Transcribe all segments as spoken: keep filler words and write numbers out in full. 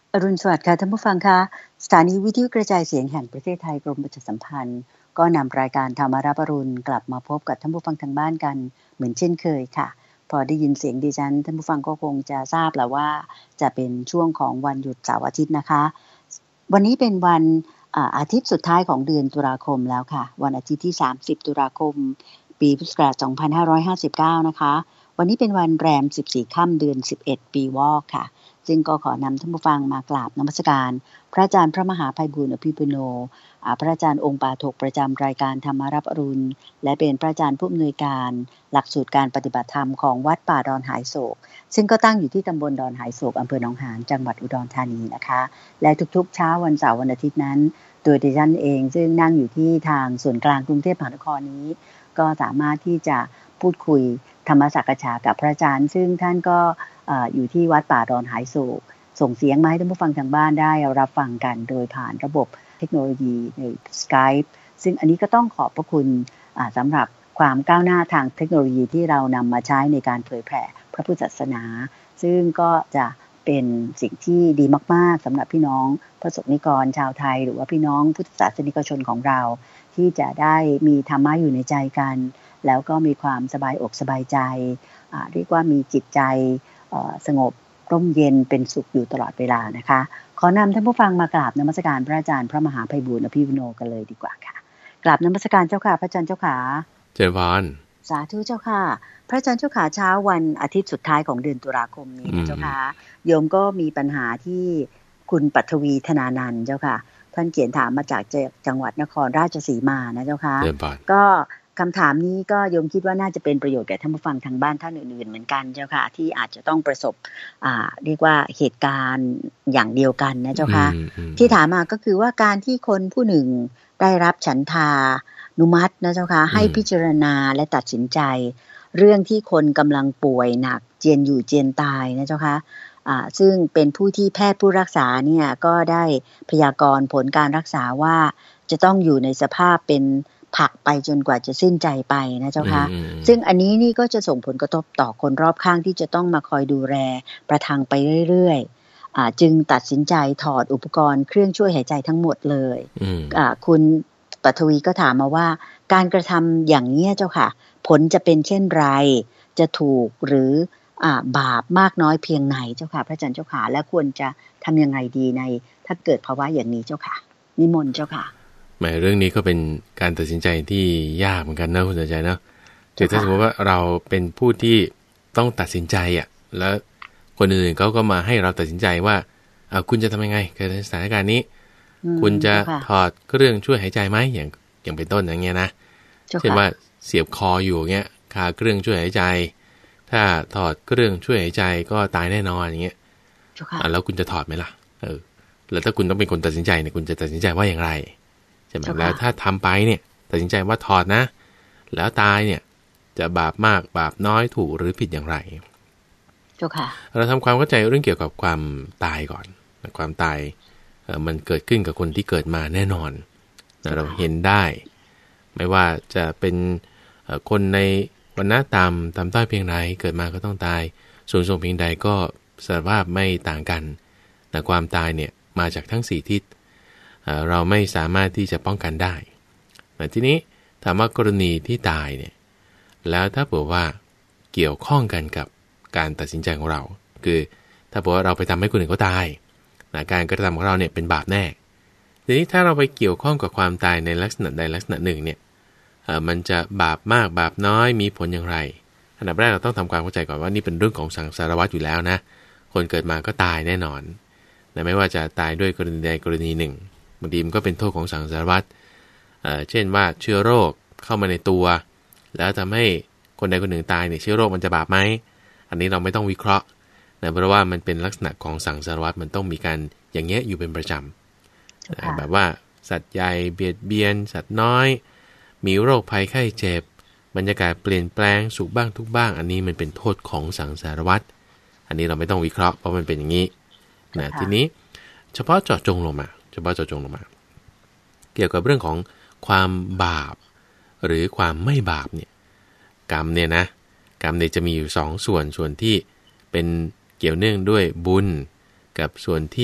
อรุณสวัสดิ์ค่ะท่านผู้ฟังคะสถานีวิทยุกระจายเสียงแห่งประเทศไทยกรมประชาสัมพันธ์ก็นำรายการธรรมารับอรุณกลับมาพบกับท่านผู้ฟังทางบ้านกันเหมือนเช่นเคยค่ะพอได้ยินเสียงดิฉันท่านผู้ฟังก็คงจะทราบแล้วว่าจะเป็นช่วงของวันหยุดเสาร์อาทิตย์นะคะวันนี้เป็นวันอาทิตย์สุดท้ายของเดือนตุลาคมแล้วค่ะวันอาทิตย์ที่สามสิบตุลาคมปีพุทธศักราชสองพันห้าร้อยห้าสิบเก้านะคะวันนี้เป็นวันแรมสิบสี่ค่ำเดือนสิบเอ็ดปีวอกค่ะซึ่งก็ขอนำท่านผู้ฟังมากราบนมัสการพระอาจารย์พระมหาไพบูลย์อภิปุโนพระอาจารย์องค์ปาฐกประจำรายการธรรมารับอรุณและเป็นพระอาจารย์ผู้อำนวยการหลักสูตรการปฏิบัติธรรมของวัดป่าดอนหายโศกซึ่งก็ตั้งอยู่ที่ตำบลดอนหายโศกอำเภอหนองหานจังหวัดอุดรธานีนะคะและทุกๆเช้าวันเสาร์วันอาทิตย์นั้นโดยดิฉันเองซึ่งนั่งอยู่ที่ทางส่วนกลางกรุงเทพมหานครนี้ก็สามารถที่จะพูดคุยธรรมสักษากับพระอาจารย์ซึ่งท่านก็อยู่ที่วัดป่าดอนหายโศกส่งเสียงมาให้ท่านผู้ฟังทางบ้านได้รับฟังกันโดยผ่านระบบเทคโนโลยีใน Skype ซึ่งอันนี้ก็ต้องขอบพระคุณสำหรับความก้าวหน้าทางเทคโนโลยีที่เรานำมาใช้ในการเผยแผ่พระพุทธศาสนาซึ่งก็จะเป็นสิ่งที่ดีมากๆสำหรับพี่น้องพระสงฆ์นิกรชาวไทยหรือว่าพี่น้องพุทธศาสนิกชนของเราที่จะได้มีธรรมะอยู่ในใจกันแล้วก็มีความสบายอกสบายใจเรียกว่ามีจิตใจสงบร่มเย็นเป็นสุขอยู่ตลอดเวลานะคะขอนำท่านผู้ฟังมากราบนมัสการพระอาจารย์พระมหาไพบูลย์อภิปุโนกันเลยดีกว่าค่ะกราบนมัสการเจ้าค่ะพระอาจารย์เจ้าค่ะเจริญพรสาธุเจ้าค่ะพระอาจารย์เจ้าค่ะเช้าวันอาทิตย์สุดท้ายของเดือนตุลาคมนี้นะเจ้าค่ะโยมก็มีปัญหาที่คุณปัทวีธนานันท์เจ้าค่ะท่านเขียนถามมาจากจังหวัดนครราชสีมานะเจ้าค่ะก็คำถามนี้ก็โยมคิดว่าน่าจะเป็นประโยชน์แก่ท่านผู้ฟังทางบ้านท่านอื่นๆเหมือนกันเจ้าค่ะที่อาจจะต้องประสบอ่าเรียกว่าเหตุการณ์อย่างเดียวกันนะเจ้าค่ะที่ถามมาก็คือว่าการที่คนผู้หนึ่งได้รับฉันทานุมัตินะเจ้าค่ะให้พิจารณาและตัดสินใจเรื่องที่คนกำลังป่วยหนักเจียนอยู่เจียนตายนะเจ้าค่ะอ่าซึ่งเป็นผู้ที่แพทย์ผู้รักษาเนี่ยก็ได้พยากรณ์ผลการรักษาว่าจะต้องอยู่ในสภาพเป็นผักไปจนกว่าจะสิ้นใจไปนะเจ้าค่ะซึ่งอันนี้นี่ก็จะส่งผลกระทบต่อคนรอบข้างที่จะต้องมาคอยดูแลประทังไปเรื่อยๆอ่าจึงตัดสินใจถอดอุปกรณ์เครื่องช่วยหายใจทั้งหมดเลยอ่าคุณปัทวีก็ถามมาว่าการกระทำอย่างนี้เจ้าค่ะผลจะเป็นเช่นไรจะถูกหรืออ่าบาปมากน้อยเพียงไหนเจ้าค่ะพระอาจารย์เจ้าค่ะและควรจะทำยังไงดีในถ้าเกิดภาวะอย่างนี้เจ้าค่ะนิมนต์เจ้าค่ะหมายเรื่องนี้ก็เป็นการตัดสินใจที่ยากเหมือนกันนะคุณสนใจเนาะแต่ถ้าสมมติว่าเราเป็นผู้ที่ต้องตัดสินใจอ่ะแล้วคนอื่นเขาก็มาให้เราตัดสินใจว่าเอาคุณจะทำยังไงกับสถานการณ์นี้คุณจะถอดเครื่องช่วยหายใจไหมอย่างอย่างเป็นต้นอย่างเงี้ยนะเช่นว่าเสียบคออยู่เงี้ยคาเครื่องช่วยหายใจถ้าถอดเครื่องช่วยหายใจก็ตายแน่นอนอย่างเงี้ยแล้วคุณจะถอดไหมล่ะเออแล้วถ้าคุณต้องเป็นคนตัดสินใจเนี่ยคุณจะตัดสินใจว่าอย่างไรใช่ไหมแล้วถ้าทำไปเนี่ยตัดสินใจว่าถอดนะแล้วตายเนี่ยจะบาปมากบาปน้อยถูกหรือผิดอย่างไรเราทำความเข้าใจเรื่องเกี่ยวกับความตายก่อนความตายมันเกิดขึ้นกับคนที่เกิดมาแน่นอนเราเห็นได้ไม่ว่าจะเป็นคนในวรรณะต่ำต่ำต้อยเพียงใดเกิดมาก็ต้องตายสูงส่งเพียงใดก็สภาพไม่ต่างกันแต่ความตายเนี่ยมาจากทั้งสี่ทิศเราไม่สามารถที่จะป้องกันได้แต่ทีนี้ถามว่ากรณีที่ตายเนี่ยแล้วถ้าเผื่อว่าเกี่ยวข้องกันกับการตัดสินใจของเราคือถ้าเผื่อว่าเราไปทำให้คนอื่นเขาตายนะการกระทำของเราเนี่ยเป็นบาปแน่ทีนี้ถ้าเราไปเกี่ยวข้องกับความตายในลักษณะใดลักษณะหนึ่งเนี่ยมันจะบาปมากบาปน้อยมีผลอย่างไรอันดับแรกเราต้องทำความเข้าใจก่อนว่านี่เป็นเรื่องของสังสารวัฏอยู่แล้วนะคนเกิดมาก็ตายแน่นอนแต่ไม่ว่าจะตายด้วยกรณีใดกรณีหนึ่งบางทีมันก็เป็นโทษของสังสารวัฏเช่นว่าเชื้อโรคเข้ามาในตัวแล้วทำให้คนใดคนหนึ่งตายเนี่ยเชื้อโรคมันจะบาปไหมอันนี้เราไม่ต้องวิเคราะห์นะเพราะว่ามันเป็นลักษณะของสังสารวัฏมันต้องมีการอย่างเงี้ยอยู่เป็นประจำแบบว่าสัตว์ใหญ่เบียดเบียนสัตว์น้อยมีโรคภัยไข้เจ็บบรรยากาศเปลี่ยนแปลงสุขบ้างทุกบ้างอันนี้มันเป็นโทษของสังสารวัฏอันนี้เราไม่ต้องวิเคราะห์เพราะมันเป็นอย่างนี้นะทีนี้เฉพาะเจาะจงลงมาเฉพาะเจาะจงลงมาเกี่ยวกับเรื่องของความบาปหรือความไม่บาปเนี่ยกรรมเนี่ยนะกรรมเนี่ยจะมีอยู่สองส่วนส่วนที่เป็นเกี่ยวเนื่องด้วยบุญกับส่วนที่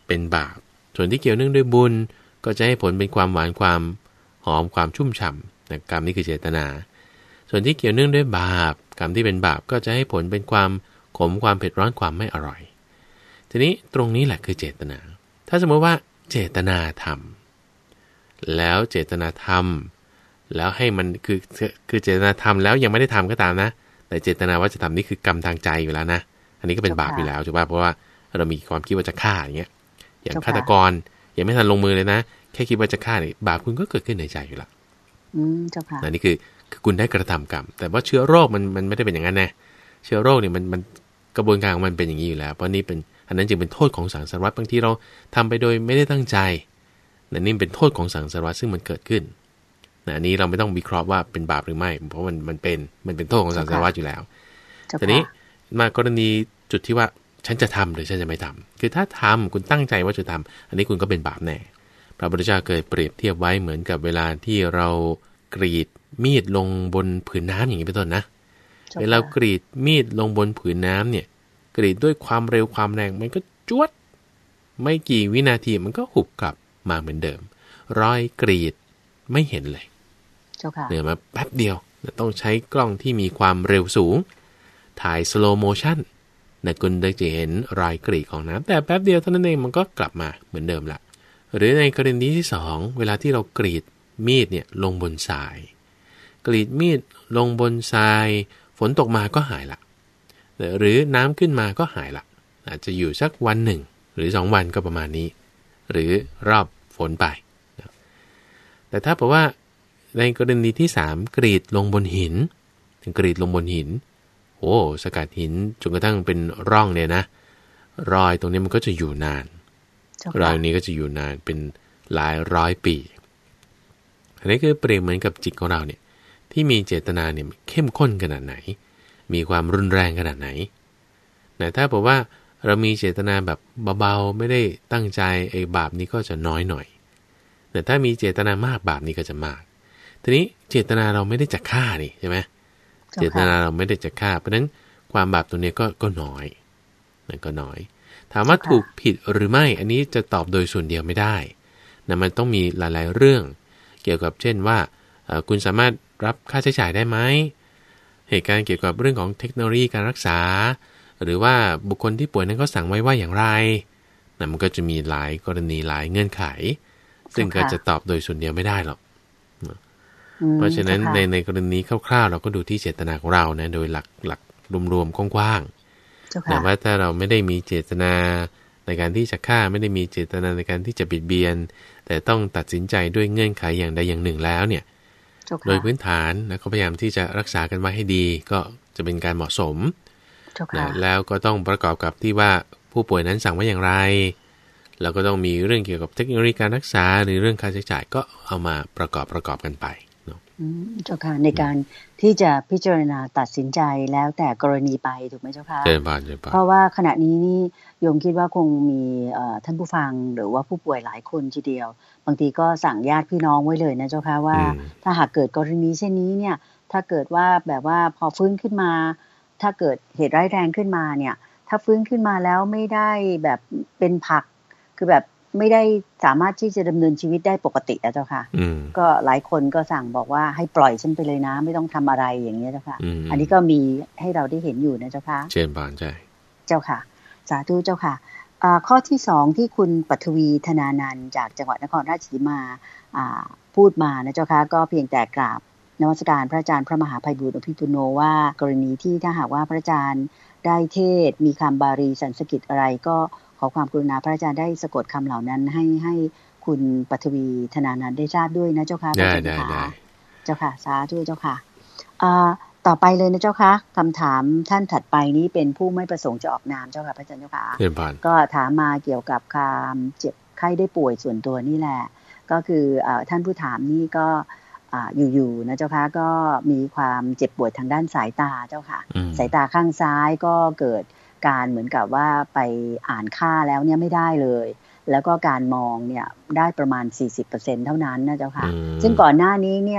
เป็นบาปส่วนที่เกี่ยวเนื่องด้วยบุญก็จะให้ผลเป็นความหวานความหอมความชุ่มฉ่ำนะกรรมนี่คือเจตนาส่วนที่เกี่ยวเนื่องด้วยบาปกรรมที่เป็นบาปก็จะให้ผลเป็นความขมความเผ็ดร้อนความไม่อร่อยทีนี้ตรงนี้แหละคือเจตนาถ้าสมมติว่าเจตนาทำแล้วเจตนาทำแล้วให้มันคือคือเจตนาทำแล้วยังไม่ได้ทำก็ตามนะแต่เจตนาว่าจะทำนี่คือกรรมทางใจอยู่แล้วนะอันนี้ก็เป็นบาปอยู่แล้วถูกป่ะเพราะว่าเรามีความคิดว่าจะฆ่าอย่างเงี้ยอย่างฆาตกรยังไม่ทันลงมือเลยนะแค่คิดว่าจะฆ่าเนี่ยบาปคุณก็เกิดขึ้นในใจอยู่แล้วอืมเจ้าค่ะอันนี้คือคือคุณได้กระทำกรรมแต่ว่าเชื้อโรคมันมันไม่ได้เป็นอย่างนั้นนะเชื้อโรคเนี่ยมันมันกระบวนการของมันเป็นอย่างนี้อยู่แล้วเพราะนี่เป็นอันนั้นจึงเป็นโทษของสังสารวัฏบางทีเราทำไปโดยไม่ได้ตั้งใจนั่นนี่เป็นโทษของสังสารวัฏซึ่งมันเกิดขึ้นนะอันนี้เราไม่ต้องวิเคราะห์ว่าเป็นบาปหรือไม่เพราะมันมันเป็นมันเป็นโทษของสังสารวัฏอยู่แล้วทีนี้มากรณีจุดที่ว่าฉันจะทำหรือฉันจะไม่ทำคือถ้าทำคุณตั้งใจว่าจะทำอันนี้คุณก็เป็นบาปแน่พระพุทธเจ้าเคยเปรียบเทียบไว้เหมือนกับเวลาที่เรากรีดมีดลงบนผืนน้ำอย่างนี้เป็นต้นนะเวลากรีดมีดลงบนผืนน้ำเนี่ยกรีดด้วยความเร็วความแรงมันก็จวดไม่กี่วินาทีมันก็หุบกลับมาเหมือนเดิมรอยกรีดไม่เห็นเลยเหลือมาแป๊บเดียวต้องใช้กล้องที่มีความเร็วสูงถ่ายสโลว์โมชั่นนะคุณจะเห็นรอยกรีดของน้ำแต่แป๊บเดียวเท่านั้นเองมันก็กลับมาเหมือนเดิมละหรือในกรณีที่สองเวลาที่เรากรีดมีดเนี่ยลงบนทรายกรีดมีดลงบนทรายฝนตกมาก็หายละหรือน้ำขึ้นมาก็หายละอาจจะอยู่สักวันหนึ่งหรือสองวันก็ประมาณนี้หรือรอบฝนไปแต่ถ้าบอกว่าในกรณีที่สามกรีดลงบนหินกรีดลงบนหินโอ้สกัดหินจนกระทั่งเป็นร่องเนี่ยนะรอยตรงนี้มันก็จะอยู่นานรอยนี้ก็จะอยู่นานเป็นหลายร้อยปีอันนี้คือเปรียบเหมือนกับจิตของเราเนี่ยที่มีเจตนาเนี่ยเข้มข้นขนาดไหนมีความรุนแรงขนาดไหนแต่ถ้าบอกว่าเรามีเจตนาแบบเบาๆไม่ได้ตั้งใจไอ้บาปนี้ก็จะน้อยหน่อยแต่ถ้ามีเจตนามากบาปนี้ก็จะมากทีนี้เจตนาเราไม่ได้จะฆ่านี่ใช่ไหมเจตนาเราไม่ได้จะฆ่าเพราะฉะนั้นความบาปตัวนี้ก็ก็น้อยนั่นก็น้อยถามว่าถูกผิดหรือไม่อันนี้จะตอบโดยส่วนเดียวไม่ได้นะมันต้องมีหลายๆเรื่องเกี่ยวกับเช่นว่าคุณสามารถรับค่าใช้จ่ายได้ไหมเหตุการณ์เกี่ยวกับเรื่องของเทคโนโลยีการรักษาหรือว่าบุคคลที่ป่วยนั้นก็สั่งไว้ว่าอย่างไรนะมันก็จะมีหลายกรณีหลายเงื่อนไขซึ่งก็จะตอบโดยส่วนเดียวไม่ได้หรอกเพราะฉะนั้นในในกรณีคร่าวๆเราก็ดูที่เจตนาของเรานะโดยหลักหลักรวมๆกว้างๆแต่ว่าถ้าเราไม่ได้มีเจตนาในการที่จะฆ่าไม่ได้มีเจตนาในการที่จะบิดเบียนแต่ต้องตัดสินใจด้วยเงื่อนไขอย่างใดอย่างหนึ่งแล้วเนี่ยโดยพื้นฐานนะก็พยายามที่จะรักษากันไว้ให้ดีก็จะเป็นการเหมาะสมนะแล้วก็ต้องประกอบกับที่ว่าผู้ป่วยนั้นสั่งไว้อย่างไรแล้วก็ต้องมีเรื่องเกี่ยวกับเทคโนโลยีการรักษาหรือเรื่องค่าใช้จ่ายก็เอามาประกอบประกอบกันไปเนาะเจ้าค่ะในการที่จะพิจารณาตัดสินใจแล้วแต่กรณีไปถูกไหมเจ้าค่ะเจริญพรเจริญพรเพราะว่าขณะนี้นี่โยมคิดว่าคงมีท่านผู้ฟังหรือว่าผู้ป่วยหลายคนทีเดียวบางทีก็สั่งญาติพี่น้องไว้เลยนะเจ้าค่ะว่าถ้าหากเกิดกรณีเช่นนี้เนี่ยถ้าเกิดว่าแบบว่าพอฟื้นขึ้นมาถ้าเกิดเหตุร้ายแรงขึ้นมาเนี่ยถ้าฟื้นขึ้นมาแล้วไม่ได้แบบเป็นผักคือแบบไม่ได้สามารถที่จะดำเนินชีวิตได้ปกติแล้วเจ้าค่ะก็หลายคนก็สั่งบอกว่าให้ปล่อยฉันไปเลยนะไม่ต้องทำอะไรอย่างเงี้ยเจ้าค่ะ อ, อันนี้ก็มีให้เราได้เห็นอยู่นะเจ้าค่ะเชิญบานใจเจ้าค่ะสาธุเจ้าค่ะข้อที่สองที่คุณปัทวีธนานันท์จากจังหวัดนครราชสีมาพูดมานะเจ้าค่ะก็เพียงแต่กราบนมัสการพระอาจารย์พระมหาไพบูลย์อภิปุโนว่ากรณีที่ถ้าหากว่าพระอาจารย์ได้เทศมีคำบาลีสันสกฤตอะไรก็ขอความกรุณาพระอาจารย์ได้สะกดคำเหล่านั้นให้ให้คุณปัทวีธนานันท์ได้ทราบด้วยนะเจ้าค่ะได้ได้ได้เจ้าค่ะสาธุเจ้าค่ะต่อไปเลยนะเจ้าค่ะคำถามท่านถัดไปนี้เป็นผู้ไม่ประสงค์จะออกนามเจ้าค่ะพระอาจารย์เจ้าค่ะก็ถามมาเกี่ยวกับความเจ็บไข้ได้ป่วยส่วนตัวนี่แหละก็คือท่านผู้ถามนี่ก็อยู่ๆนะเจ้าค่ะก็มีความเจ็บปวดทางด้านสายตาเจ้าค่ะสายตาข้างซ้ายก็เกิดการเหมือนกับว่าไปอ่านค่าแล้วเนี่ยไม่ได้เลยแล้วก็การมองเนี่ยได้ประมาณ สี่สิบเปอร์เซ็นต์ เท่านั้นนะเจ้าค่ะซึ่งก่อนหน้านี้เนี่ย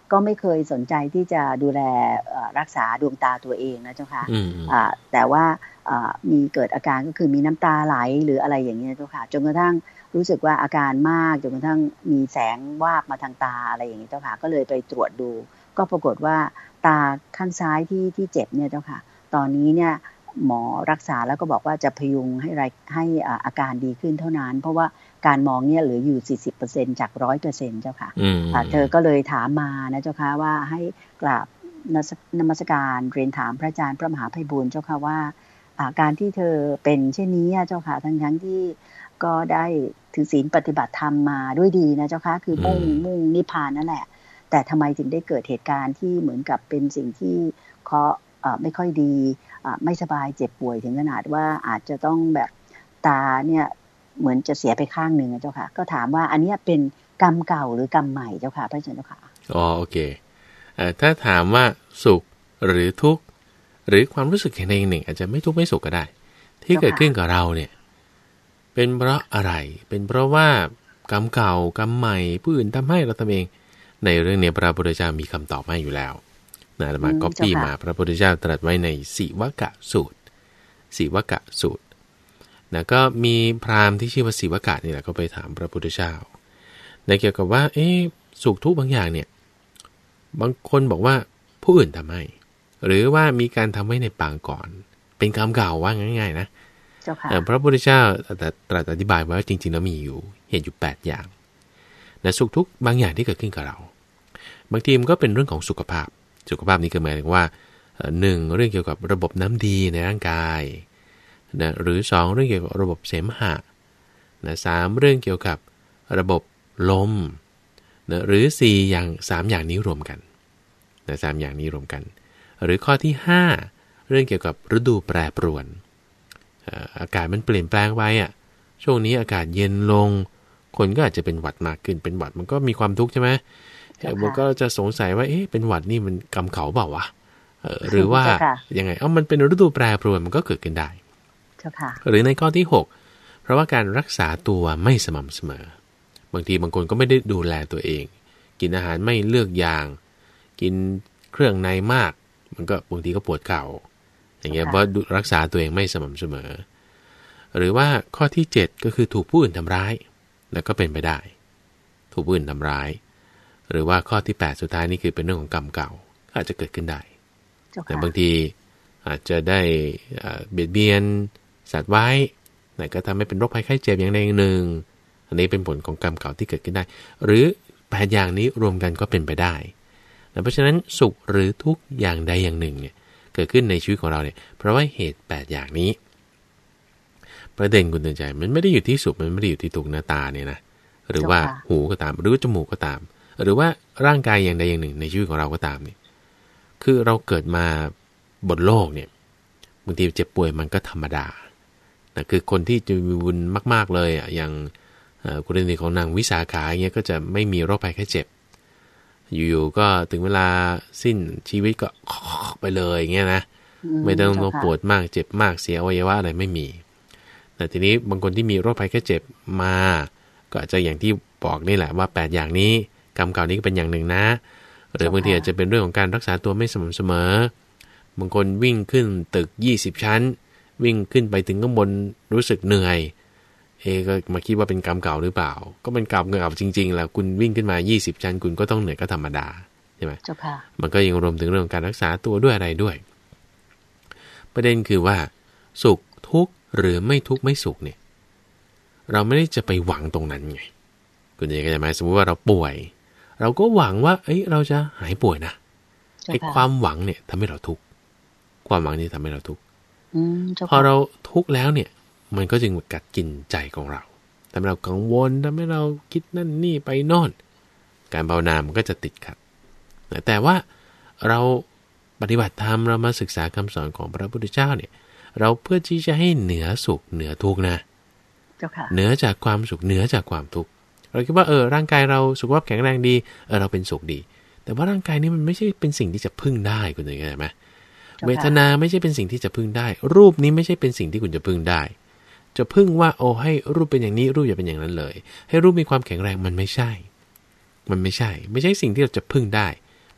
ก็ไม่เคยสนใจที่จะดูแลรักษาดวงตาตัวเองนะเจ้าค่ะแต่ว่ามีเกิดอาการก็คือมีน้ำตาไหลหรืออะไรอย่างเงี้ยเจ้าค่ะจนกระทั่งรู้สึกว่าอาการมากจนกระทั่งมีแสงวาบมาทางตาอะไรอย่างเงี้ยเจ้าค่ะก็เลยไปตรวจดูก็ปรากฏว่าตาข้างซ้ายที่ที่เจ็บเนี่ยเจ้าค่ะตอนนี้เนี่ยหมอรักษาแล้วก็บอกว่าจะพยุงให้ให้อาการดีขึ้นเท่านั้นเพราะว่าการมองเนี่ยเหลืออยู่ สี่สิบเปอร์เซ็นต์ จาก ร้อยเปอร์เซ็นต์ เจ้าค่ะเธอก็เลยถามมานะเจ้าค่ะว่าให้กราบนมัสการเรียนถามพระอาจารย์พระมหาไพบูลย์เจ้าค่ะว่าการที่เธอเป็นเช่นนี้เจ้าค่ะทั้งทั้งที่ก็ได้ถือศีลปฏิบัติธรรมมาด้วยดีนะเจ้าค่ะคือมุ่งมุ่งนิพพานนั่นแหละแต่ทำไมถึงได้เกิดเหตุการณ์ที่เหมือนกับเป็นสิ่งที่เคาะไม่ค่อยดีไม่สบายเจ็บป่วยถึงขนาดว่าอาจจะต้องแบบตาเนี่ยเหมือนจะเสียไปข้างหนึ่งเจ้าค่ะก็ถามว่าอันนี้เป็นกรรมเก่าหรือกรรมใหม่เจ้าค่ะพระอาจารย์เจ้าค่ะอ๋อโอเคเอ่อถ้าถามว่าสุขหรือทุกข์หรือความรู้สึกอย่างใดอย่างหนึ่งอาจจะไม่ทุกข์ไม่สุขก็ได้ที่เกิดขึ้นกับเราเนี่ยเป็นเพราะอะไรเป็นเพราะว่ากรรมเก่ากรรมใหม่ผู้อื่นทำให้เราทำเองในเรื่องนี้พระพุทธเจ้ามีคำตอบให้อยู่แล้วนะมาก๊อปปี้มาพระพุทธเจ้าตรัสไว้ในสิวกะสูตรสิวกะสูตรนะก็มีพราหมณ์ที่ชื่อว่าสิวกะนี่แหละก็ไปถามพระพุทธเจ้าในเกี่ยวกับว่าเอ๊ะสุขทุกข์บางอย่างเนี่ยบางคนบอกว่าผู้อื่นทำให้หรือว่ามีการทำให้ในปางก่อนเป็นกรรมเก่าว่าง่ายๆนะพระพุทธเจ้าตรัสอธิบายไว้ว่าจริงๆแล้วมีอยู่เหตุอยู่แปดอย่างนะสุขทุกข์บางอย่างที่เกิดขึ้นกับเราบางทีมันก็เป็นเรื่องของสุขภาพสุขภาพนี้ก็หมายถึงว่าหนึ่งเรื่องเกี่ยวกับระบบน้ำดีในร่างกายนะหรือสองเรื่องเกี่ยวกับระบบเสมหะนะสามเรื่องเกี่ยวกับระบบลมนะหรือสี่อย่างสามอย่างนี้รวมกันนะสามอย่างนี้รวมกันหรือข้อที่ห้าเรื่องเกี่ยวกับฤดูแปรปรวนอากาศมันเปลี่ยนแปลงไปอ่ะช่วงนี้อากาศเย็นลงคนก็อาจจะเป็นหวัดมากขึ้นเป็นหวัดมันก็มีความทุกข์ใช่ไหมมันก็จะสงสัยว่าเอ๊ะเป็นหวัดนี่มันกรรมเขาเปล่าวะหรือว่ายังไงเอ้ามันเป็นฤดูแปรปรวนมันก็เกิดขึ้นได้หรือในข้อที่หกเพราะว่าการรักษาตัวไม่สม่ำเสมอบางทีบางคนก็ไม่ได้ดูแลตัวเองกินอาหารไม่เลือกอย่างกินเครื่องในมากมันก็บางทีก็ปวดเข่าอย่างเงี้ยเพราะรักษาตัวเองไม่สม่ำเสมอหรือว่าข้อที่เจ็ดก็คือถูกผู้อื่นทำร้ายแล้วก็เป็นไปได้ถูกผู้อื่นทำร้ายหรือว่าข้อที่แปดสุดท้ายนี่คือเป็นเรื่องของกรรมเก่าอาจจะเกิดขึ้นได้แต่บางทีอาจจะได้เบียดเบียนสัตว์ไว้ไหนก็ทำให้เป็นโรคภัยไข้เจ็บอย่างใดอย่างหนึ่งอันนี้เป็นผลของกรรมเก่าที่เกิดขึ้นได้หรือแปดอย่างนี้รวมกันก็เป็นไปได้เพราะฉะนั้นสุขหรือทุกอย่างใดอย่างหนึ่งเนี่ยเกิดขึ้นในชีวิตของเราเนี่ยเพราะว่าเหตุแปดอย่างนี้ประเด็นคุณเตือนใจมันไม่ได้อยู่ที่สุขมันไม่ได้อยู่ที่ทุกหน้าตาเนี่ยนะหรือว่าหูก็ตามหรือจมูกก็ตามหรือว่าร่างกายอย่างใดอย่างหนึ่งในชีวิตของเราก็ตามเนี่ยคือเราเกิดมาบนโลกเนี่ยบางทีเจ็บป่วยมันก็ธรรมดานะคือคนที่จะมีบุญมากๆเลยอ่ะอย่างกรณีของนางวิสาขาเงี้ยก็จะไม่มีโรคภัยแค่เจ็บอยู่ๆก็ถึงเวลาสิ้นชีวิตก็ไปเลยอย่างเงี้ยนะไม่ต้องปวดมากเจ็บมากเสียอวัยวะอะไรไม่มีแต่ทีนี้บางคนที่มีโรคภัยแค่เจ็บมาก็อาจจะอย่างที่บอกนี่แหละว่าแปดอย่างนี้กรรมเก่านี้ก็เป็นอย่างหนึ่งนะหรือบางทีอาจจะเป็นเรื่องของการรักษาตัวไม่สม่ำเสมอบางคนวิ่งขึ้นตึกยี่สิบชั้นวิ่งขึ้นไปถึงข้างบนรู้สึกเหนื่อยเอก็มาคิดว่าเป็นกรรมเก่าหรือเปล่าก็เป็นกรรมเก่าจริงๆแล้วคุณวิ่งขึ้นมายี่สิบชั้นคุณก็ต้องเหนื่อยก็ธรรมดาใช่ไหมเจ้าค่ะมันก็ยังรวมถึงเรื่องการรักษาตัวด้วยอะไรด้วยประเด็นคือว่าสุขทุกข์หรือไม่ทุกข์ไม่สุขเนี่ยเราไม่ได้จะไปหวังตรงนั้นไงคุณจะเข้าใจไหมสมมติว่าเราป่วยเราก็หวังว่าเอ้ยเราจะหายป่วยนะไอ้ความหวังเนี่ยทำให้เราทุกข์ความหวังนี่ทำให้เราทุกข์พอเราทุกข์แล้วเนี่ยมันก็จึงกัดกินใจของเราทำให้เรากังวลทำให้เราคิดนั่นนี่ไปโน่นการภาวนามันก็จะติดขัดแต่ว่าเราปฏิบัติธรรมเรามาศึกษาคำสอนของพระพุทธเจ้าเนี่ยเราเพื่อที่จะให้เหนือสุขเหนือทุกข์นะเหนือจากความสุขเหนือจากความทุกข์เราคิดว่าเออร่างกายเราสุขภาพแข็งแรงดีเออเราเป็นสุขดีแต่ว่าร่างกายนี้มันไม่ใช่เป็นสิ่งที่จะพึ่งได้คุณเข้าใจไหมเวทนาไม่ใช่เป็นสิ่งที่จะพึ่งได้รูปนี้ไม่ใช่เป็นสิ่งที่คุณจะพึ่งได้จะพึ่งว่าโอ้ให้รูปเป็นอย่างนี้รูปอย่าเป็นอย่างนั้นเลยให้รูปมีความแข็งแรงมันไม่ใช่มันไม่ใช่ไม่ใช่สิ่งที่เราจะพึ่งได้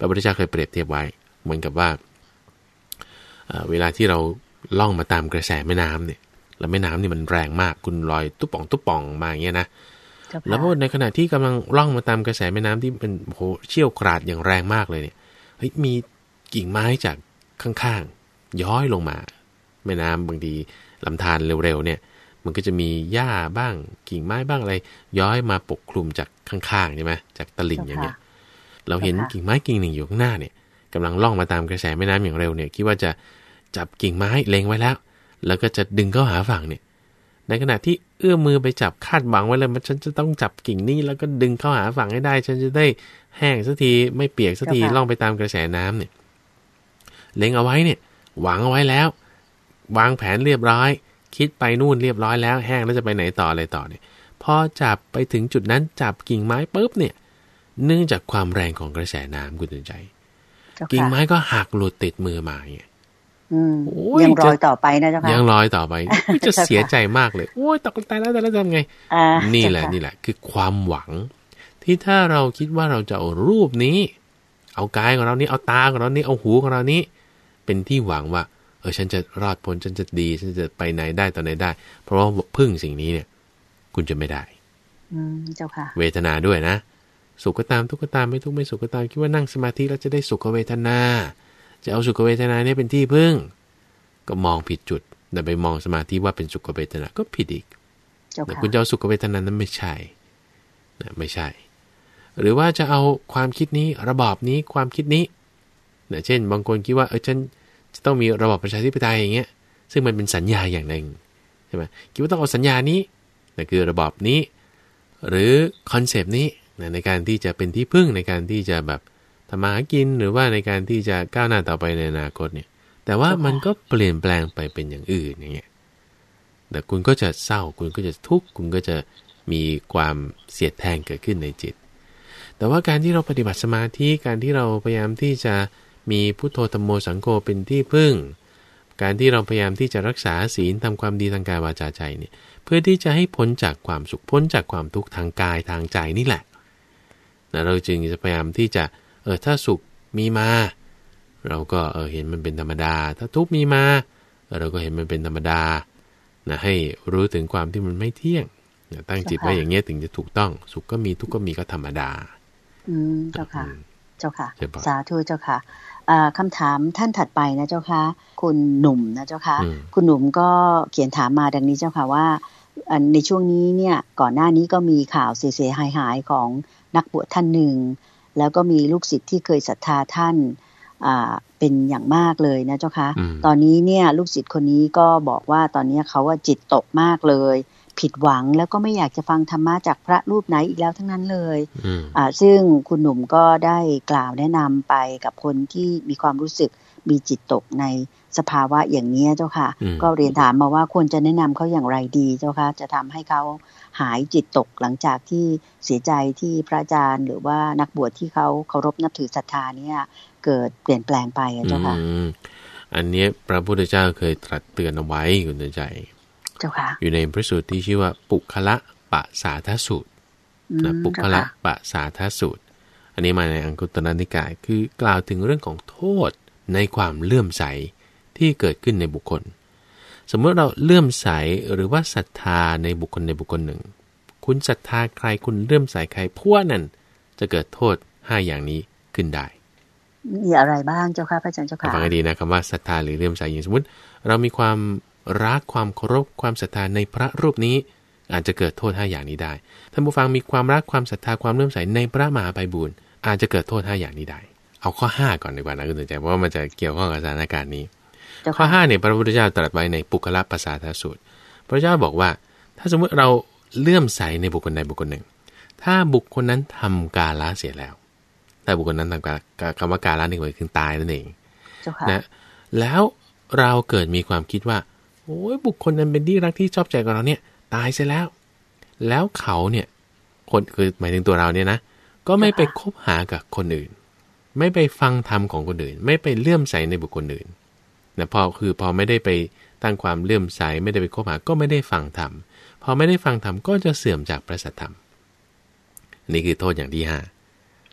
ระพุทธเจ้าเคยเปรียบเทียบไว้เหมือนกับว่าเวลาที่เราล่องมาตามกระแสแม่น้ำเนี่ยแล้วแม่น้ำนี่มันแรงมากคุณลอยตุ๊บป่องตุ๊บป่องมาอย่างเงี้ยนะแล้วพอในขณะที่กำลังล่องมาตามกระแสแม่น้ำที่เป็นโหเชี่ยวกราดอย่างแรงมากเลยเนี่ยเฮ้ยมีกิ่งไม้จากข้างๆย้อยลงมาแม่น้ำบางทีลำธารเร็วๆเนี่ยมันก็จะมีหญ้าบ้างกิ่งไม้บ้างอะไรย้อยมาปกคลุมจากข้างๆใช่ไหมจากตลิ่งอย่างเงี้ยเราเห็นกิ่งไม้กิ่งหนึ่งอยู่ข้างหน้าเนี่ยกำลังล่องมาตามกระแสแม่น้ำอย่างเร็วเนี่ยคิดว่าจะจับกิ่งไม้เล็งไว้แล้วแล้วก็จะดึงเข้าหาฝั่งเนี่ยในขณะที่เอื้อมมือไปจับคาดหวังไว้เลยว่าฉันจะต้องจับกิ่งนี้แล้วก็ดึงเข้าหาฝั่งให้ได้ฉันจะได้แห้งสักทีไม่เปียกสักทีล่องไปตามกระแสน้ำเนี่ยเล็งเอาไว้เนี่ยหวังเอาไว้แล้ววางแผนเรียบร้อยคิดไปนู่นเรียบร้อยแล้วแห้งแล้วจะไปไหนต่ออะไรต่อเนี่ยพอจับไปถึงจุดนั้นจับกิ่งไม้ปุ๊บเนี่ยเนื่องจากความแรงของกระแสน้ำคุณตื่นใจกิ่งไม้ก็หักหลุดติดมือมาอย่างเงี้ยยังลอยต่อไปนะเจ้าค่ะยังลอยต่อไปจะเสียใจมากเลยโอ้ยตกตายแล้วแต่แล้วทำไงนี่แหละนี่แหละคือความหวังที่ถ้าเราคิดว่าเราจะเอารูปนี้เอากายของเรานี้เอาตาของเรานี้เอาหูของเรานี้เป็นที่หวังว่าเออฉันจะรอดพ้นฉันจะดีฉันจะไปไหนได้ต่อไหนได้เพราะว่าพึ่งสิ่งนี้เนี่ยคุณจะไม่ได้อืมเจ้าค่ะเวทนาด้วยนะสุขก็ตามทุกข์ก็ตามไม่ทุกข์ไม่สุขก็ตามคิดว่านั่งสมาธิแล้วจะได้สุขเวทนาจะเอาสุขเวทนาเนี่ยเป็นที่พึ่งก็มองผิดจุดแต่ไปมองสมาธิว่าเป็นสุขเวทนาก็ผิดอีกแต่คุณจะเอาสุขเวทนานั้นไม่ใช่นะไม่ใช่หรือว่าจะเอาความคิดนี้ระบอบนี้ความคิดนี้นะเช่นบางคนคิดว่าเออฉันจะต้องมีระบอบประชาธิปไตยอย่างเงี้ยซึ่งมันเป็นสัญญาอย่างหนึ่งใช่ไหมคิดว่าต้องเอาสัญญานี้นั่นคือระบอบนี้หรือคอนเซปต์นี้นะในการที่จะเป็นที่พึ่งในการที่จะแบบทำมาหากินหรือว่าในการที่จะก้าวหน้าต่อไปในอนาคตเนี่ยแต่ว่ามันก็เปลี่ยนแปลงไปเป็นอย่างอื่นอย่างเงี้ยแต่คุณก็จะเศร้าคุณก็จะทุกข์คุณก็จะมีความเสียดแทงเกิดขึ้นในจิตแต่ว่าการที่เราปฏิบัติสมาธิการที่เราพยายามที่จะมีพุทโธธัมโมสังโฆเป็นที่พึ่งการที่เราพยายามที่จะรักษาศีลทำความดีทางกายวาจาใจเนี่ยเพื่อที่จะให้พ้นจากความสุขพ้นจากความทุกข์ทางกายทางใจนี่แหละนะเราจึงจะพยายามที่จะเออถ้าสุขมีมาเราก็เออเห็นมันเป็นธรรมดาถ้าทุกข์มีมาเราก็เห็นมันเป็นธรรมดานะให้รู้ถึงความที่มันไม่เที่ยงนะตั้งจิตไว้อย่างเงี้ยถึงจะถูกต้องสุขก็มีทุกข์ก็มีก็ธรรมดาอืมเจ้าค่ะเจ้าค่ะสาธุเจ้าค่ะคำถามท่านถัดไปนะเจ้าค่ะคุณหนุ่มนะเจ้าค่ะคุณหนุ่มก็เขียนถามมาดังนี้เจ้าค่ะว่าในช่วงนี้เนี่ยก่อนหน้านี้ก็มีข่าวเสียหายหายของนักบวชท่านหนึ่งแล้วก็มีลูกศิษย์ที่เคยศรัทธาท่านเป็นอย่างมากเลยนะเจ้าค่ะตอนนี้เนี่ยลูกศิษย์คนนี้ก็บอกว่าตอนนี้เขาว่าจิตตกมากเลยผิดหวังแล้วก็ไม่อยากจะฟังธรรมะจากพระรูปไหนอีกแล้วทั้งนั้นเลยอ่าซึ่งคุณหนุ่มก็ได้กล่าวแนะนำไปกับคนที่มีความรู้สึกมีจิตตกในสภาวะอย่างนี้เจ้าค่ะก็เรียนถามมาว่าควรจะแนะนำเขาอย่างไรดีเจ้าค่ะจะทำให้เขาหายจิตตกหลังจากที่เสียใจที่พระอาจารย์หรือว่านักบวชที่เขาเคารพนับถือศรัทธาเนี่ยเกิดเปลี่ยนแปลงไปเจ้าค่ะอันนี้พระพุทธเจ้าเคยตรัสเตือนเอาไว้คุณใจอยู่ในพระสูตรที่ชื่อว่าปุคละปะสาทสูตรนะปุคละปะสาทสูตรอันนี้มาในอังคุตรนิกายคือกล่าวถึงเรื่องของโทษในความเลื่อมใสที่เกิดขึ้นในบุคคลสมมติเราเลื่อมใสหรือว่าศรัทธาในบุคคลในบุคคลหนึ่งคุณศรัทธาใครคุณเลื่อมใสใครพวกนั้นจะเกิดโทษห้าอย่างนี้ขึ้นได้มีอะไรบ้างเจ้าค่ะพระอาจารย์เจ้าค่ะฟังให้ดีนะคำว่าศรัทธาหรือเลื่อมใสอย่างสมมติเรามีความรักความเคารพความศรัทธาในพระรูปนี้อาจจะเกิดโทษห้าอย่างนี้ได้ท่านผู้ฟังมีความรักความศรัทธาความเลื่อมใสในพระมหาไพบูลย์อาจจะเกิดโทษห้าอย่างนี้ได้เอาข้อห้าก่อนดีกว่านะคุณสนใจเพราะว่ามันจะเกี่ยวข้องกับสถานการณ์นี้ข้อห้าเนี่ยพระพุทธเจ้าตรัสไว้ในปุคละปะสาทสูตรพระเจ้าบอกว่าถ้าสมมติเราเลื่อมใสในบุคคลใดบุคคลหนึ่งถ้าบุคคลนั้นทำกาละเสียแล้วแต่บุคคลนั้นทำกาคำว่ากาละนี่หมายถึงตายนั่นเองนะแล้วเราเกิดมีความคิดว่าโอ้ยบุคคลนั้นเป็นที่รักที่ชอบใจของเราเนี่ยตายเสียแล้วแล้วเขาเนี่ยคนคือหมายถึงตัวเราเนี่ยนะก็ไม่ไปคบหากับคนอื่นไม่ไปฟังธรรมของคนอื่นไม่ไปเลื่อมใสในบุคคลอื่นนะพอคือพอไม่ได้ไปตั้งความเลื่อมใสไม่ได้ไปคบหาก็ไม่ได้ฟังธรรมพอไม่ได้ฟังธรรมก็จะเสื่อมจากพระสัทธรรมนี่คือโทษอย่างที่ห้า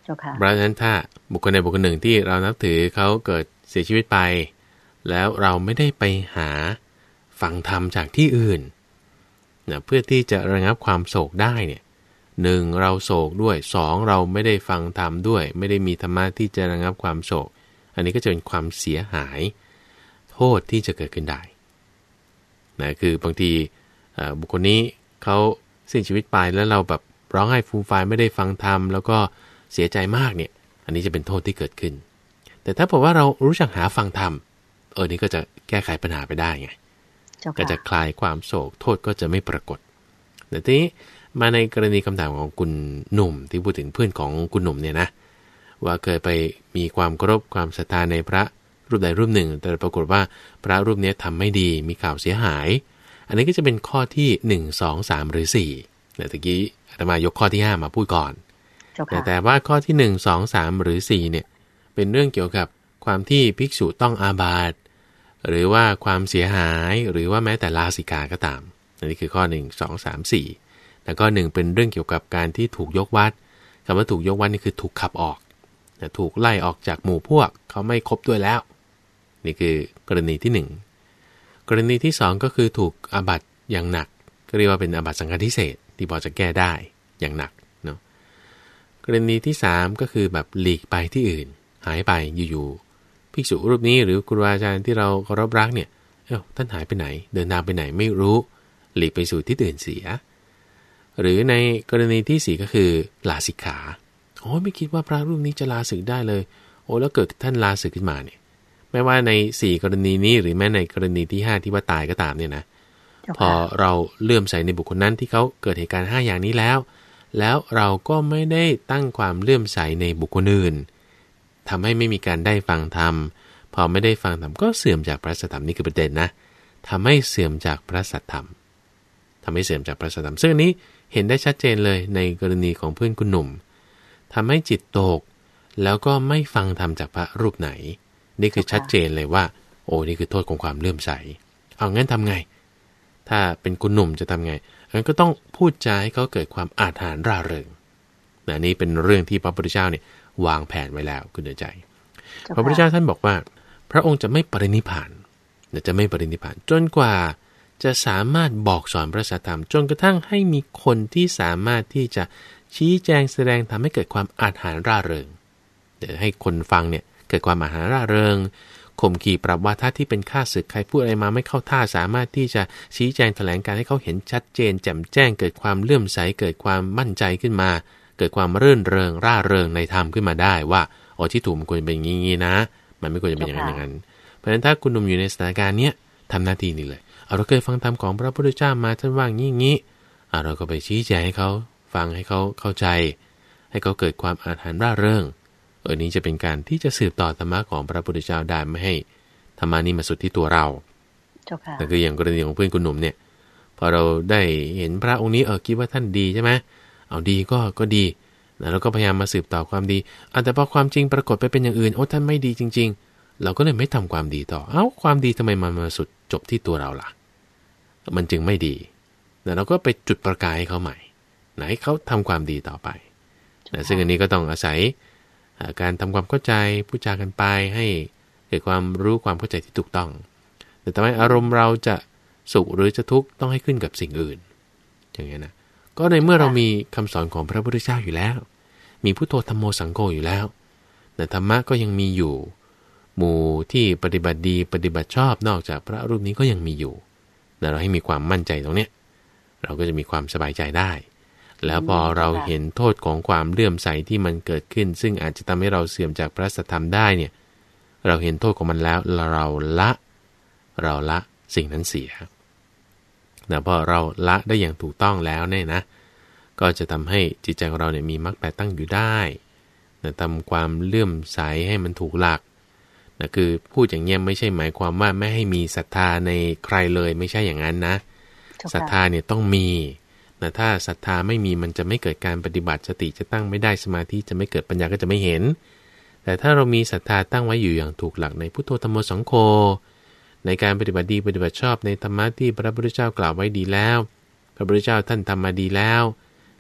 เพราะฉะนั้นถ้าบุคคลใดบุคคลหนึ่งที่เรานับถือเขาเกิดเสียชีวิตไปแล้วเราไม่ได้ไปหาฟังธรรมจากที่อื่นนะเพื่อที่จะระงับความโศกได้เนี่ยหนึ่งเราโศกด้วยสองเราไม่ได้ฟังธรรมด้วยไม่ได้มีธรรมะที่จะระงับความโศกอันนี้ก็จะเป็นความเสียหายโทษที่จะเกิดขึ้นได้นะคือบางทีบุคคลนี้เขาสิ้นชีวิตไปแล้วเราแบบร้องไห้ฟูมฟายไม่ได้ฟังธรรมแล้วก็เสียใจมากเนี่ยอันนี้จะเป็นโทษที่เกิดขึ้นแต่ถ้าบอกว่าเรารู้จักหาฟังธรรมเออนี่ก็จะแก้ไขปัญหาไปได้ไงก็จะคลายความโศกโทษก็จะไม่ปรากฏแต่ทีนี้มาในกรณีคำถามของคุณหนุ่มที่พูดถึงเพื่อนของคุณหนุ่มเนี่ยนะว่าเคยไปมีความเคารพความศรัทธาในพระรูปใดรูปหนึ่งแต่ปรากฏว่าพระรูปนี้ทำไม่ดีมีข่าวเสียหายอันนี้ก็จะเป็นข้อที่หนึ่ง สอง สามหรือสี่แต่ตะกี้อาตมายกข้อที่ห้ามาพูดก่อนแต่แต่ว่าข้อที่หนึ่ง สอง สามหรือสี่เนี่ยเป็นเรื่องเกี่ยวกับความที่ภิกษุต้องอาบัติหรือว่าความเสียหายหรือว่าแม้แต่ลาสิกขาก็ตามอันนี้คือข้อหนึ่ง สอง สาม สี่แล้วก็หนึ่งเป็นเรื่องเกี่ยวกับการที่ถูกยกวัดคำว่าถูกยกวัดนี่คือถูกขับออกถูกไล่ออกจากหมู่พวกเขาไม่คบด้วยแล้วนี่คือกรณีที่หนึ่งกรณีที่สองก็คือถูกอาบัติอย่างหนักก็เรียกว่าเป็นอาบัติสังฆทิเศษที่พอจะแก้ได้อย่างหนักเนาะกรณีที่สามก็คือแบบหลีกไปที่อื่นหายไปอยู่ๆภิกษุรูปนี้หรือครูอาจารย์ที่เราเคารพรักเนี่ยเอ้าท่านหายไปไหนเดินทางไปไหนไม่รู้หลีกไปสู่ที่อื่นเสียหรือในกรณีที่สี่ก็คือลาสิกขาโอ้ไม่คิดว่าพระรูปนี้จะลาสึกได้เลยโอ้แล้วเกิดท่านลาสึกขึ้นมาเนี่ยไม่ว่าในสี่กรณีนี้หรือแม้ในกรณีที่ห้าที่ว่าตายก็ตามเนี่ยนะพอเราเลื่อมใสในบุคคลนั้นที่เขาเกิดเหตุการณ์ห้าอย่างนี้แล้วแล้วเราก็ไม่ได้ตั้งความเลื่อมใสในบุคคลอื่นทำให้ไม่มีการได้ฟังธรรมพอไม่ได้ฟังธรรมก็เสื่อมจากพระสัทธรรมนี่คือประเด็นนะทำให้เสื่อมจากพระสัทธรรมทำให้เสื่อมจากพระสัทธรรมซึ่งอันนี้เห็นได้ชัดเจนเลยในกรณีของเพื่อนคุณหนุ่มทำให้จิตตกแล้วก็ไม่ฟังธรรมจากพระรูปไหนนี่คือชัดเจนเลยว่าโอ้นี่คือโทษของความเลื่อมใสเอางั้นทำไงถ้าเป็นคุณหนุ่มจะทำไงงั้นก็ต้องพูดจาให้เขาเกิดความอาถรรพ์ร่าเริงนะนี่เป็นเรื่องที่พระพุทธเจ้าเนี่ยวางแผนไว้แล้วคุณเดือใจพระพุทธเจ้าท่านบอกว่าพระองค์จะไม่ปรินิพพานจะไม่ปรินิพพานจนกว่าจะสามารถบอกสอนพระสัทธรรมจนกระทั่งให้มีคนที่สามารถที่จะชี้แจงแสดงทำให้เกิดความอาถรรพ์ร่าเริงเดี๋ยวให้คนฟังเนี่ยเกิดความอาถรรพ์ร่าเริงข่มขี่ปรับวาทะที่เป็นข้าศึกใครพูดอะไรมาไม่เข้าท่าสามารถที่จะชี้แจงแถลงการให้เขาเห็นชัดเจนแจ่มแจ้งเกิดความเลื่อมใสเกิดความมั่นใจขึ้นมาเกิดความรื่นเริงร่าเริงในธรรมขึ้นมาได้ว่าอ๋อที่ถูกมันควรจะเป็นอย่างนี้นะมันไม่ควรจะเป็นอย่างนั้นอย่างนั้นเพราะฉะนั้นถ้าคุณหนุ่มอยู่ในสถานการณ์เนี้ยทำหน้าที่นี้เลยเอาเราเคยฟังธรรมของพระพุทธเจ้ามาท่านว่างี้งี้เราก็ไปชี้แจงให้เขาฟังให้เขาเข้าใจให้เขาเกิดความอาถรรพ์ร่าเริงเออนี้จะเป็นการที่จะสืบต่อธรรมะของพระพุทธเจ้าได้ไม่ให้ธรรมานี้มาสุดที่ตัวเราแต่คืออย่างกรณีของเพื่อนคุณหนุ่มเนี่ยพอเราได้เห็นพระองค์นี้เออคิดว่าท่านดีใช่ไหมเอาดีก็ก็ดีนะแล้วก็พยายามมาสืบต่อความดีแต่พอความจริงปรากฏไปเป็นอย่างอื่นโอ้ท่านไม่ดีจริงๆเราก็เลยไม่ทำความดีต่อเอ้าความดีทำไมมันมาสุดจบที่ตัวเราล่ะมันจึงไม่ดีแต่เราก็ไปจุดประกายให้เขาใหม่ไหนเขาทำความดีต่อไปนะซึ่งอันนี้ก็ต้องอาศัยการทำความเข้าใจพูดจากันไปให้เกิดความรู้ความเข้าใจที่ถูกต้องแต่ทำไมอารมณ์เราจะสุขหรือจะทุกข์ต้องให้ขึ้นกับสิ่งอื่นอย่างนี้นะก็ในเมื่อเรามีคำสอนของพระพุทธเจ้าอยู่แล้วมีพุทโธธัมโมสังโฆอยู่แล้วแต่ธรรมะก็ยังมีอยู่หมู่ที่ปฏิบัติดีปฏิบัติชอบนอกจากพระรูปนี้ก็ยังมีอยู่แต่เราให้มีความมั่นใจตรงนี้เราก็จะมีความสบายใจได้แล้วพอเราเห็นโทษของความเลื่อมใสที่มันเกิดขึ้นซึ่งอาจจะทำให้เราเสื่อมจากพระสัทธรรมได้เนี่ยเราเห็นโทษของมันแล้วเราละเราละสิ่งนั้นเสียแต่พอเราละได้อย่างถูกต้องแล้วเนี่ยนะก็จะทำให้จิตใจของเราเนี่ยมีมรรคแปดตั้งอยู่ได้นะทำความเลื่อมใสให้มันถูกหลักนะคือพูดอย่างเงี้ยไม่ใช่หมายความว่าไม่ให้มีศรัทธาในใครเลยไม่ใช่อย่างนั้นนะศรัทธาเนี่ยต้องมีนะถ้าศรัทธาไม่มีมันจะไม่เกิดการปฏิบัติสติจะตั้งไม่ได้สมาธิจะไม่เกิดปัญญาก็จะไม่เห็นแต่ถ้าเรามีศรัทธาตั้งไว้อยู่อย่างถูกหลักในพุทโธธัมโมสังโฆในการปฏิบัติดีปฏิบัติชอบในธรรมะที่พระพุทธเจ้ากล่าวไว้ดีแล้วพระพุทธเจ้าท่านทำมาดีแล้ว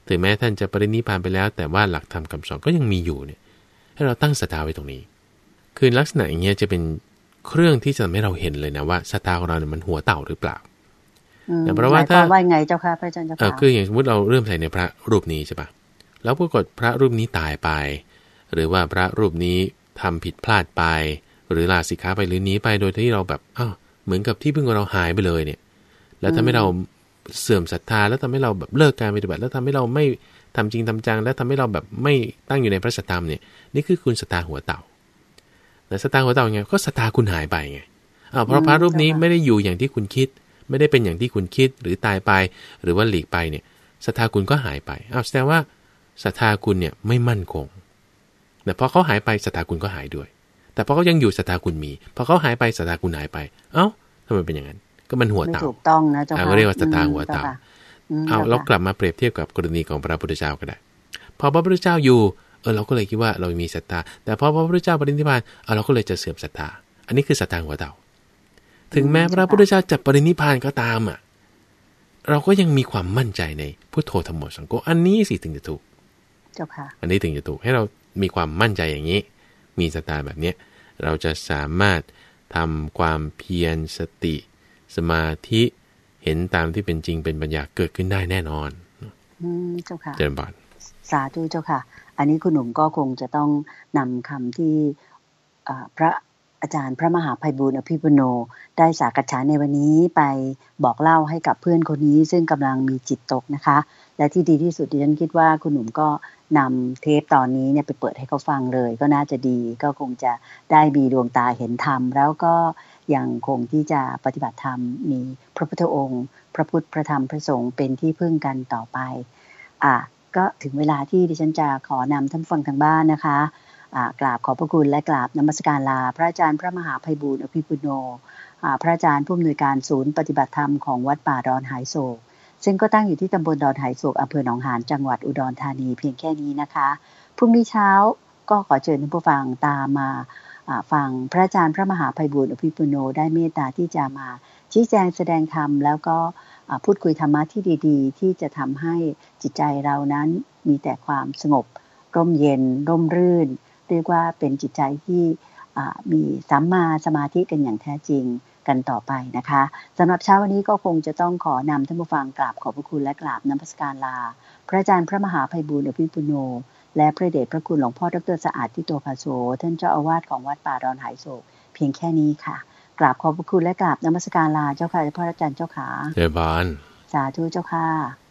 ถึงแม้ท่านจะปรินิพพานไปแล้วแต่ว่าหลักธรรมคำสอนก็ยังมีอยู่เนี่ยให้เราตั้งศรัทธาไว้ตรงนี้คือลักษณะอย่างเงี้ยจะเป็นเครื่องที่จะทำให้เราเห็นเลยนะว่าศรัทธาของเราเนี่ยมันหัวเต่าหรือเปล่าแต่เพราะว่าถ้าว่าไงเจ้าค่ะพระอาจารย์เจ้าค่ะคืออย่างสมมติเราเริ่มใส่ในพระรูปนี้ใช่ปะแล้วปรากฏพระรูปนี้ตายไปหรือว่าพระรูปนี้ทำผิดพลาดไปหรือลาสิกขาไปหรือหนีไปโดยที่เราแบบอ้าวเหมือนกับที่พึ่งของเราหายไปเลยเนี่ยแล้วทำให้เราเสื่อมศรัทธาแล้วทำให้เราแบบเลิกการปฏิบัติแล้วทำให้เราไม่ทำจริงทำจังแล้วทำให้เราแบบไม่ตั้งอยู่ในพระสัทธรรมเนี่ยนี่คือคุณศรัทธาหัวเต่าแต่ศรัทธาหัวเต่าไงก็ศรัทธาคุณหายไปไงอ้าวเพราะพระรูปนี้ไม่ได้อยู่อย่างที่คุณคิดไม่ได้เป็นอย่างที่คุณคิดหรือตายไปหรือว่าหลีกไปเนี่ยศรัทธาคุณก็หายไปอ้าวแสดงว่าศรัทธาคุณเนี่ยไม่มั่นคงแต่พอเขาหายไปศรัทธาคุณก็หายด้วยแต่พอเขายังอยู่ศรัทธาคุณมีพอเขาหายไปศรัทธาคุณหายไปเอ้าทำไมเป็นอย่างนั้นก็มันหัวเต่าถูกต้องนะเจ้าค่ะเราเรียกว่าศรัทธาหัวเต่าเอาเรากลับมาเปรียบเทียบกับกรณีของพระพุทธเจ้าก็ได้พอพระพุทธเจ้าอยู่เออเราก็เลยคิดว่าเรามีศรัทธาแต่พอพระพุทธเจ้าปรินิพพานเอาเราก็เลยจะเสื่อมศรัทธาอันนี้คือศรัทธาหัวเต่าถึงแม้พระพุทธเจ้าจะปรินิพพานก็ตามอ่ะเราก็ยังมีความมั่นใจในพุทโธธัมโมสังโฆอันนี้สิถึงจะถูกเจ้าค่ะอันนี้ถึงจะถูกให้เรามีความมั่นใจอย่างนี้มีศรัทธาแบบนี้เราจะสามารถทำความเพียรสติสมาธิเห็นตามที่เป็นจริงเป็นปัญญาเกิดขึ้นได้แน่นอนอืมเจ้าค่ะเจริญพรสาธุเจ้าค่ะอันนี้คุณหนุ่มก็คงจะต้องนำคำที่พระอาจารย์พระมหาไพบูลย์อภิปุโนได้สากฉานในวันนี้ไปบอกเล่าให้กับเพื่อนคนนี้ซึ่งกำลังมีจิตตกนะคะและที่ดีที่สุดดิฉันคิดว่าคุณหนุ่มก็นำเทปตอนนี้เนี่ยไปเปิดให้เขาฟังเลยก็น่าจะดีก็คงจะได้มีดวงตาเห็นธรรมแล้วก็ยังคงที่จะปฏิบัติธรรมมีพระพุทธองค์พระพุทธพระธรรมพระสงฆ์เป็นที่พึ่งกันต่อไปอ่ะก็ถึงเวลาที่ดิฉันจะขอนำท่านฟังทางบ้านนะคะกราบขอบพระคุณและกราบนมัสการลาพระอาจารย์พระมหาไพบูลย์อภิปุโนพระอาจารย์ผู้อำนวยการศูนย์ปฏิบัติธรรมของวัดป่าดอนหายโศกซึ่งก็ตั้งอยู่ที่ตำบลดอนหายโศกอำเภอหนองหานจังหวัดอุดรธานีเพียงแค่นี้นะคะพรุ่งนี้เช้าก็ขอเชิญท่านผู้ฟังตามมาฟังพระอาจารย์พระมหาไพบูลย์อภิปุโนได้เมตตาที่จะมาชี้แจงแสดงธรรมแล้วก็พูดคุยธรรมะที่ดีๆที่จะทำให้จิตใจเรานั้นมีแต่ความสงบร่มเย็นร่มรื่นเรียกว่าเป็นจิตใจที่มีสัมมาสมาธิกันอย่างแท้จริงกันต่อไปนะคะสำหรับเช้าวันนี้ก็คงจะต้องขอนำท่านผู้ฟังกราบขอบพระคุณและกราบนมัสการลาพระอาจารย์พระมหาไพบูลย์อภิปุโนและพระเดชพระคุณหลวงพ่อดร.สะอาดทิโตภาโสท่านเจ้าอาวาสของวัดป่าดอนหายโศกเพียงแค่นี้ค่ะกราบขอบพระคุณและกราบนมัสการลาเจ้าค่ะพระอาจารย์เจ้าขาเจริญพรสาธุเจ้าค่ะ